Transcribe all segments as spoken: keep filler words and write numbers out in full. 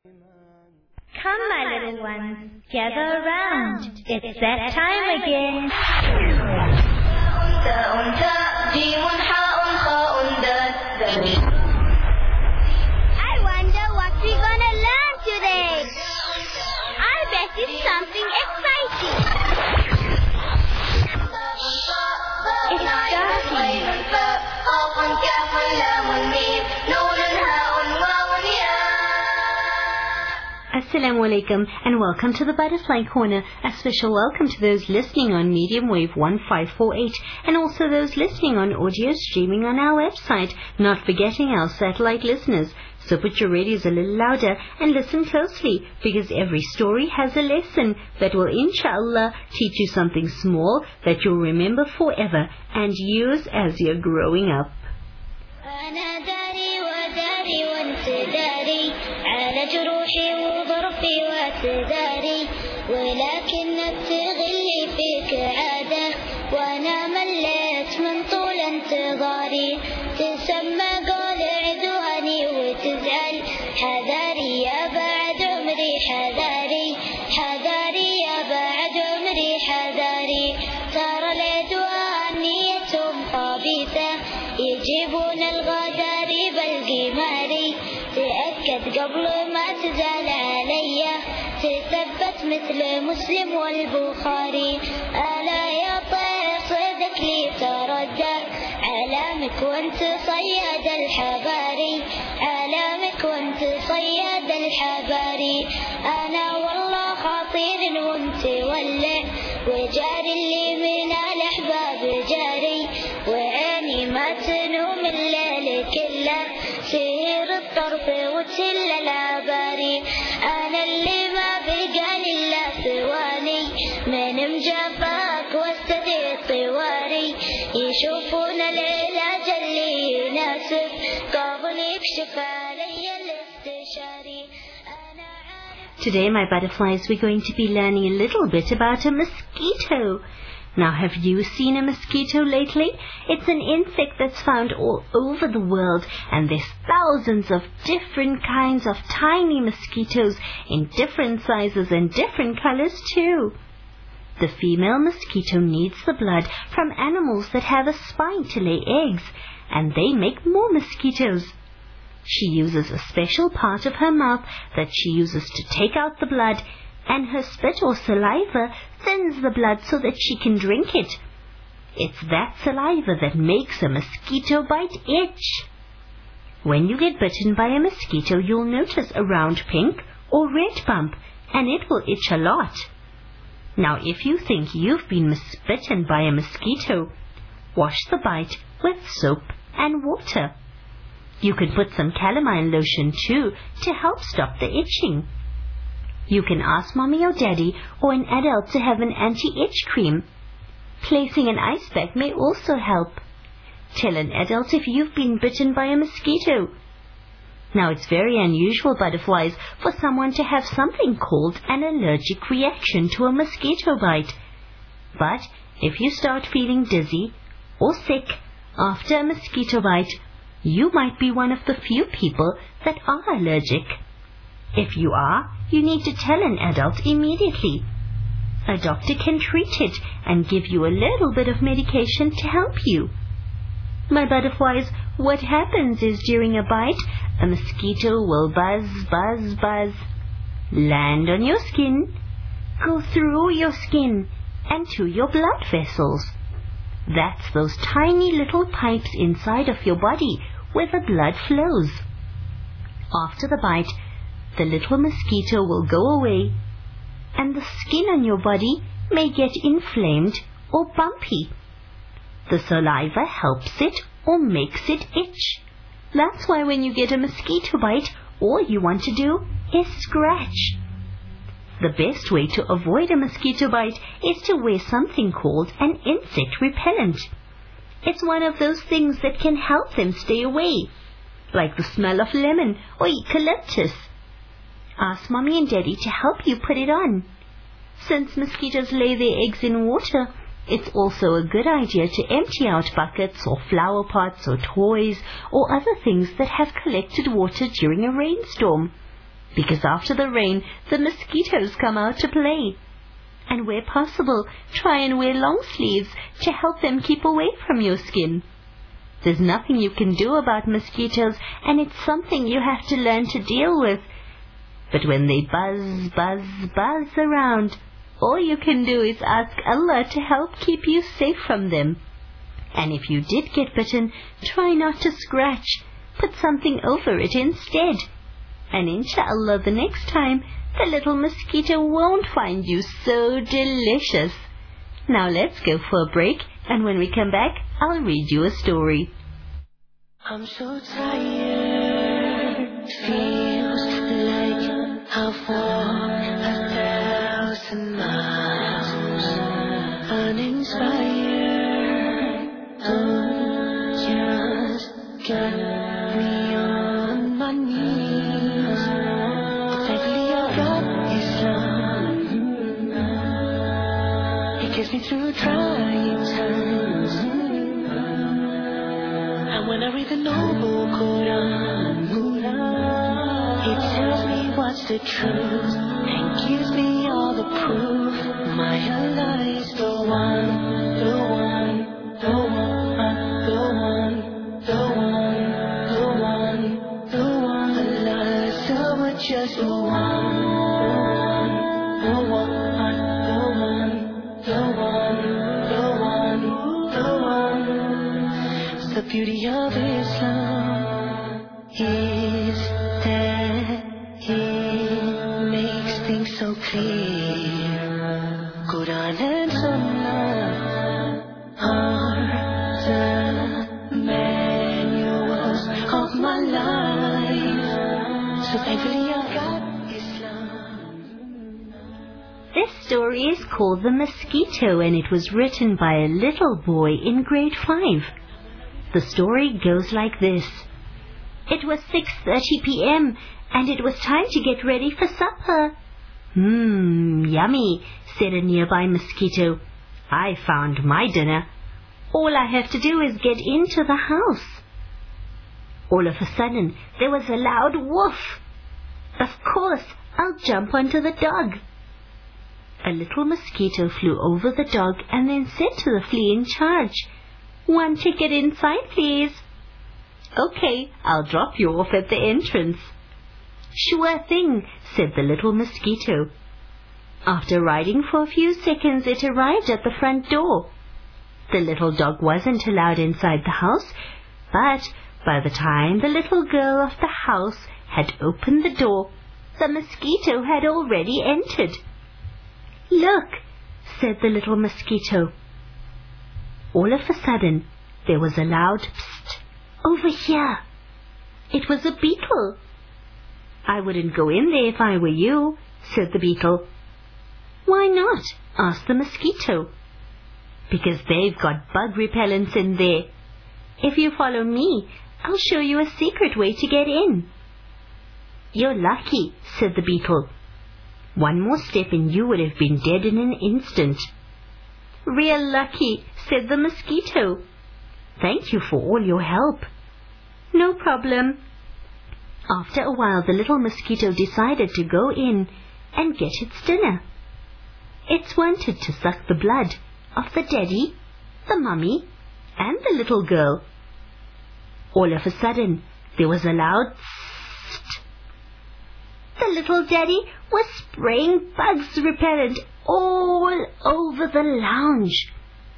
Come, my little ones, gather around. It's that time again. I wonder what we're gonna learn today. I bet it's something exciting. It's starting. Assalamu alaikum and welcome to the Butterfly Corner. A special welcome to those listening on medium wave one five four eight and also those listening on audio streaming on our website, not forgetting our satellite listeners. So put your radios a little louder and listen closely, because every story has a lesson that will inshallah teach you something small that you'll remember forever and use as you're growing up. جروحي وظرفي واعتذاري ولكن التغلي فيك عادة وانا مليت من طول انتظاري تسمى قول عدواني وتزعل حذاري يا بعد عمري حذاري حذاري يا بعد عمري حذاري ترى العدوان نيتهم خبيثة يجيبون الغداري بالقماري تأكد قبل ما تزال علي تثبت مثل مسلم والبخاري ألا يا طير صدق لي تردى علامك وانت صياد الحباري علامك وانت صياد الحباري أنا والله خطير وانت ولع وجاري اللي من الأحباب جاري وعيني ما تنوم الليل كله سهر الطرف وتل العباري أنا اللي ما بقالي إلا ثواني من مجافاك واستدي طواري يشوفون العلاج اللي يناسب قبل يكشف علي الاستشاري. Today, my butterflies, we're going to be learning a little bit about a mosquito. Now, have you seen a mosquito lately? It's an insect that's found all over the world, and there's thousands of different kinds of tiny mosquitoes in different sizes and different colors too. The female mosquito needs the blood from animals that have a spine to lay eggs, and they make more mosquitoes. She uses a special part of her mouth that she uses to take out the blood, and her spit or saliva thins the blood so that she can drink it. It's that saliva that makes a mosquito bite itch. When you get bitten by a mosquito, you'll notice a round pink or red bump, and it will itch a lot. Now, if you think you've been bitten by a mosquito, wash the bite with soap and water. You can put some calamine lotion too to help stop the itching. You can ask mommy or daddy or an adult to have an anti-itch cream. Placing an ice pack may also help. Tell an adult if you've been bitten by a mosquito. Now, it's very unusual, butterflies, for someone to have something called an allergic reaction to a mosquito bite. But if you start feeling dizzy or sick after a mosquito bite, you might be one of the few people that are allergic. If you are, you need to tell an adult immediately. A doctor can treat it and give you a little bit of medication to help you. My butterflies, what happens is during a bite, a mosquito will buzz, buzz, buzz, land on your skin, go through your skin and to your blood vessels. That's those tiny little pipes inside of your body where the blood flows. After the bite, the little mosquito will go away, and the skin on your body may get inflamed or bumpy. The saliva helps it or makes it itch. That's why when you get a mosquito bite, all you want to do is scratch. The best way to avoid a mosquito bite is to wear something called an insect repellent. It's one of those things that can help them stay away, like the smell of lemon or eucalyptus. Ask mommy and daddy to help you put it on. Since mosquitoes lay their eggs in water, it's also a good idea to empty out buckets or flower pots or toys or other things that have collected water during a rainstorm. because after the rain, the mosquitoes come out to play. And where possible, try and wear long sleeves to help them keep away from your skin. There's nothing you can do about mosquitoes, and it's something you have to learn to deal with. But when they buzz, buzz, buzz around, all you can do is ask Allah to help keep you safe from them. And if you did get bitten, try not to scratch. Put something over it instead. And inshallah, the next time, the little mosquito won't find you so delicious. Now let's go for a break, and when we come back, I'll read you a story. I'm so tired, feels like how far a thousand miles, uninspired, don't just get me on my knees. Thankfully I got Islam, it gets me through trying times. And when I read the noble Quran, it tells me what's the truth and gives me all the proof. My Allah is the one, the one, the one, the one, the one, the one, the one. Allah is so much just the one, the one, the one, the one, the one, the one, the one. The beauty of Islam is that it makes things so clear. Quran and Sunnah are the manuals of my life. So thankfully I got Islam. This story is called The Mosquito, and it was written by a little boy in grade five. The story goes like this. It was six thirty p.m. and it was time to get ready for supper. Mmm, yummy, said a nearby mosquito. I found my dinner. All I have to do is get into the house. All of a sudden, there was a loud woof. Of course, I'll jump onto the dog. A little mosquito flew over the dog and then said to the flea in charge, "One ticket inside, please." "Okay, I'll drop you off at the entrance." "Sure thing," said the little mosquito. After riding for a few seconds, it arrived at the front door. The little dog wasn't allowed inside the house, but by the time the little girl of the house had opened the door, the mosquito had already entered. "Look," said the little mosquito. All of a sudden, there was a loud psst, "Over here." It was a beetle. "I wouldn't go in there if I were you," said the beetle. "Why not?" asked the mosquito. "Because they've got bug repellents in there. If you follow me, I'll show you a secret way to get in." "You're lucky," said the beetle. "One more step and you would have been dead in an instant." "Real lucky," said the mosquito. "Thank you for all your help." "No problem." After a while, the little mosquito decided to go in and get its dinner. It wanted to suck the blood of the daddy, the mummy, and the little girl. All of a sudden, there was a loud psst. The little daddy was spraying bugs repellent all over the lounge.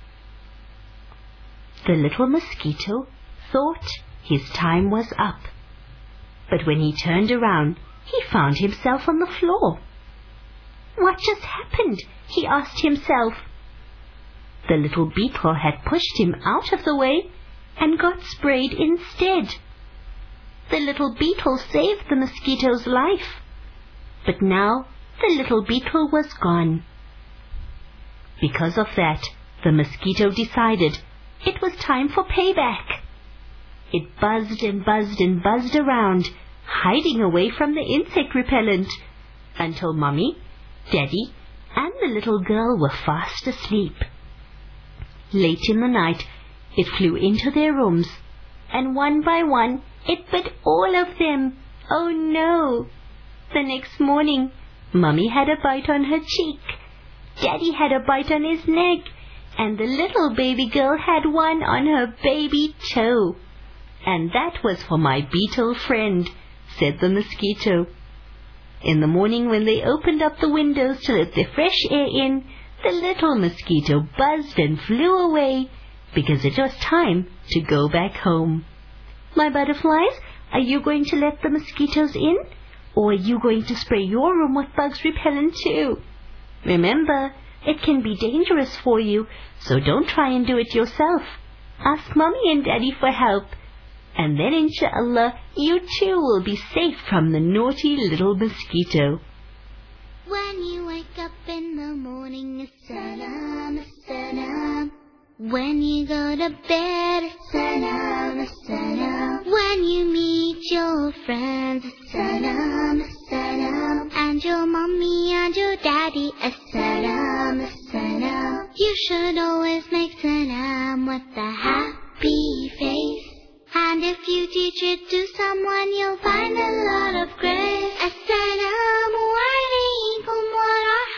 The little mosquito thought his time was up. But when he turned around, he found himself on the floor. "What just happened?" he asked himself. The little beetle had pushed him out of the way and got sprayed instead. The little beetle saved the mosquito's life. But now the little beetle was gone. Because of that, the mosquito decided it was time for payback. It buzzed and buzzed and buzzed around, hiding away from the insect repellent, until Mummy, Daddy, and the little girl were fast asleep. Late in the night, it flew into their rooms, and one by one, it bit all of them. Oh no! The next morning, Mummy had a bite on her cheek, Daddy had a bite on his neck, and the little baby girl had one on her baby toe. And that was for my beetle friend, said the mosquito. In the morning, when they opened up the windows to let the fresh air in, the little mosquito buzzed and flew away, because it was time to go back home. My butterflies, are you going to let the mosquitoes in? Or are you going to spray your room with bugs repellent too? Remember, it can be dangerous for you, so don't try and do it yourself. Ask Mummy and Daddy for help. And then, inshallah, you too will be safe from the naughty little mosquito. When you wake up in the morning, as-salam, as-salam. When you go to bed, as-salam, as-salam. When you meet your friends, as-salam, as-salam. And your mommy and your daddy, as-salam, as-salam. You should always make salam with a happy face. And if you teach it to someone, you'll find a lot of grace. Assalamu alaikum wa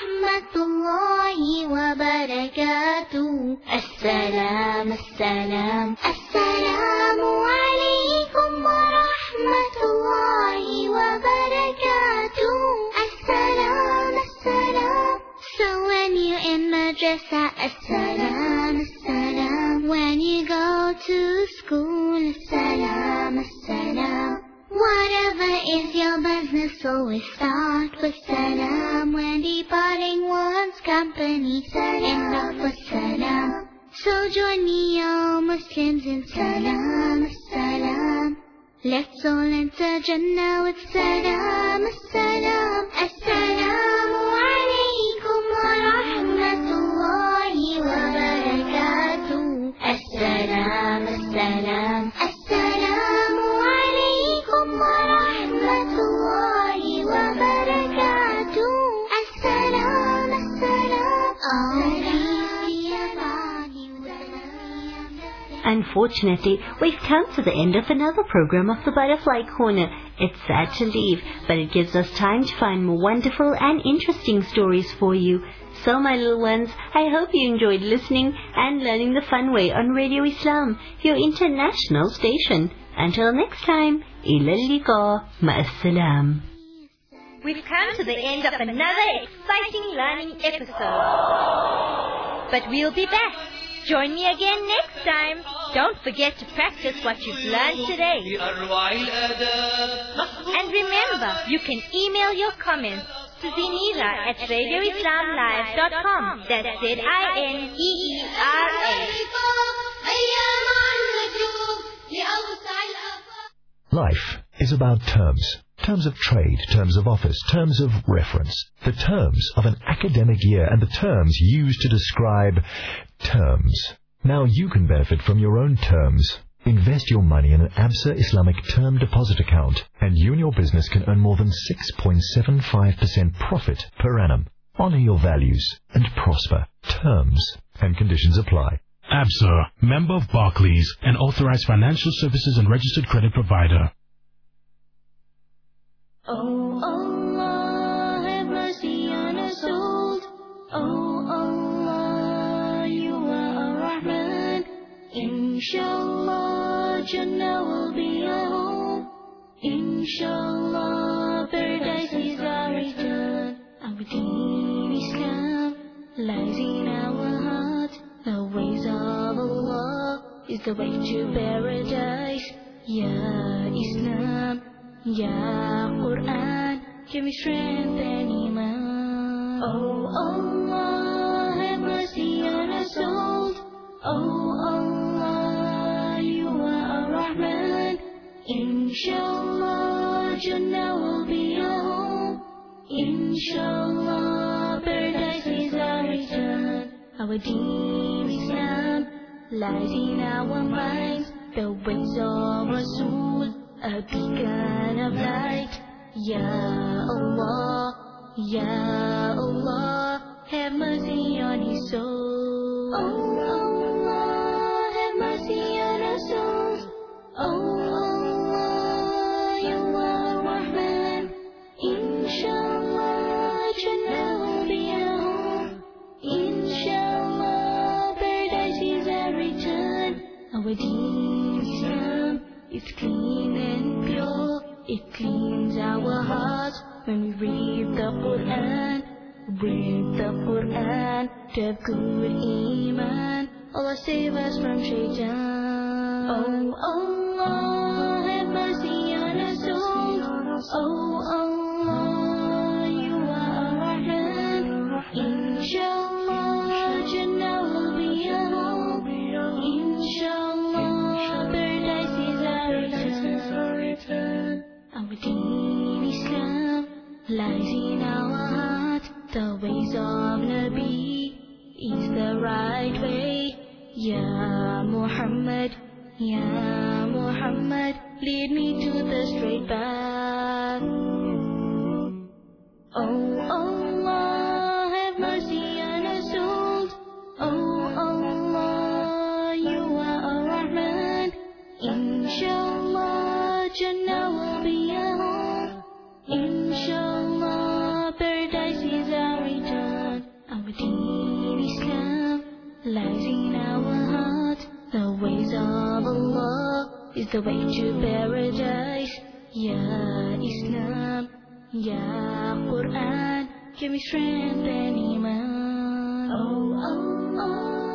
rahmatullahi wa barakatuh. Assalam, assalam. Assalamu alaikum wa rahmatullahi wa barakatuh. Assalam, assalam. So when you're in madrasa, assalam, assalam. When you go to school, assalam, assalam. Whatever is your business, always start with salam. When departing one's company, end off with salam. So join me, all Muslims, in salam, assalam. Let's all enter Jannah with salam, assalam. Assalamu alaikum wa rahmatullahi wa barakatuh. Assalam, assalam. Assalamu alaikum wa rahmatullahi wa barakatuh. Assalam, assalam. Unfortunately, we've come to the end of another program of the Butterfly Corner. It's sad to leave, but it gives us time to find more wonderful and interesting stories for you. So, my little ones, I hope you enjoyed listening and learning the fun way on Radio Islam, your international station. Until next time, ila liqa, ma'assalam. We've come to the end of another exciting learning episode. But we'll be back. Join me again next time. Don't forget to practice what you've learned today. And remember, you can email your comments to Zinira at radio islam live dot com. That's Z I N E E R A. Life is about terms. Terms of trade, terms of office, terms of reference. The terms of an academic year and the terms used to describe terms. Now you can benefit from your own terms. Invest your money in an ABSA Islamic term deposit account and you and your business can earn more than six point seven five percent profit per annum. Honor your values and prosper. Terms and conditions apply. ABSA, member of Barclays, an authorized financial services and registered credit provider. Oh Allah, have mercy on us souls. Oh Allah, you are Ar-Rahman. Inshallah, Jannah will be our home. Inshallah, paradise is our return. Our deen Islam lies in our heart. The ways of Allah is the way to paradise. Ya Islam, Ya Quran, give me strength and iman. Oh Allah, have mercy on our souls. Oh Allah, you are Ar-Rahman. Inshallah, Jannah will be our home. Inshallah, paradise is our return. Our deen Islam lies in our minds. The ways of Rasul, a beacon of light. Ya Allah, Ya Allah, have mercy on his soul. Oh Allah, have mercy on our souls. Oh Allah, you are Rahman. when we read the Quran, read the Quran, to have good iman. Allah save us from shaitan. Oh Allah, have mercy on us all. Oh Allah, you are Rahman. Inshallah, Jannah will be our home. Inshallah, paradise is our return. Our deen Islam lies in our heart. The ways of Nabi is the right way. Ya Muhammad, Ya Muhammad, lead me to the straight path. Oh Allah, have mercy on us all. Oh Allah, you are Ar-Rahman. Inshallah, Jannah will be our home. Inshallah, paradise is our return. Our deen Islam lies in our heart. The ways of Allah is the way to paradise. Ya Islam, Ya Quran, give me strength and iman. Oh Allah.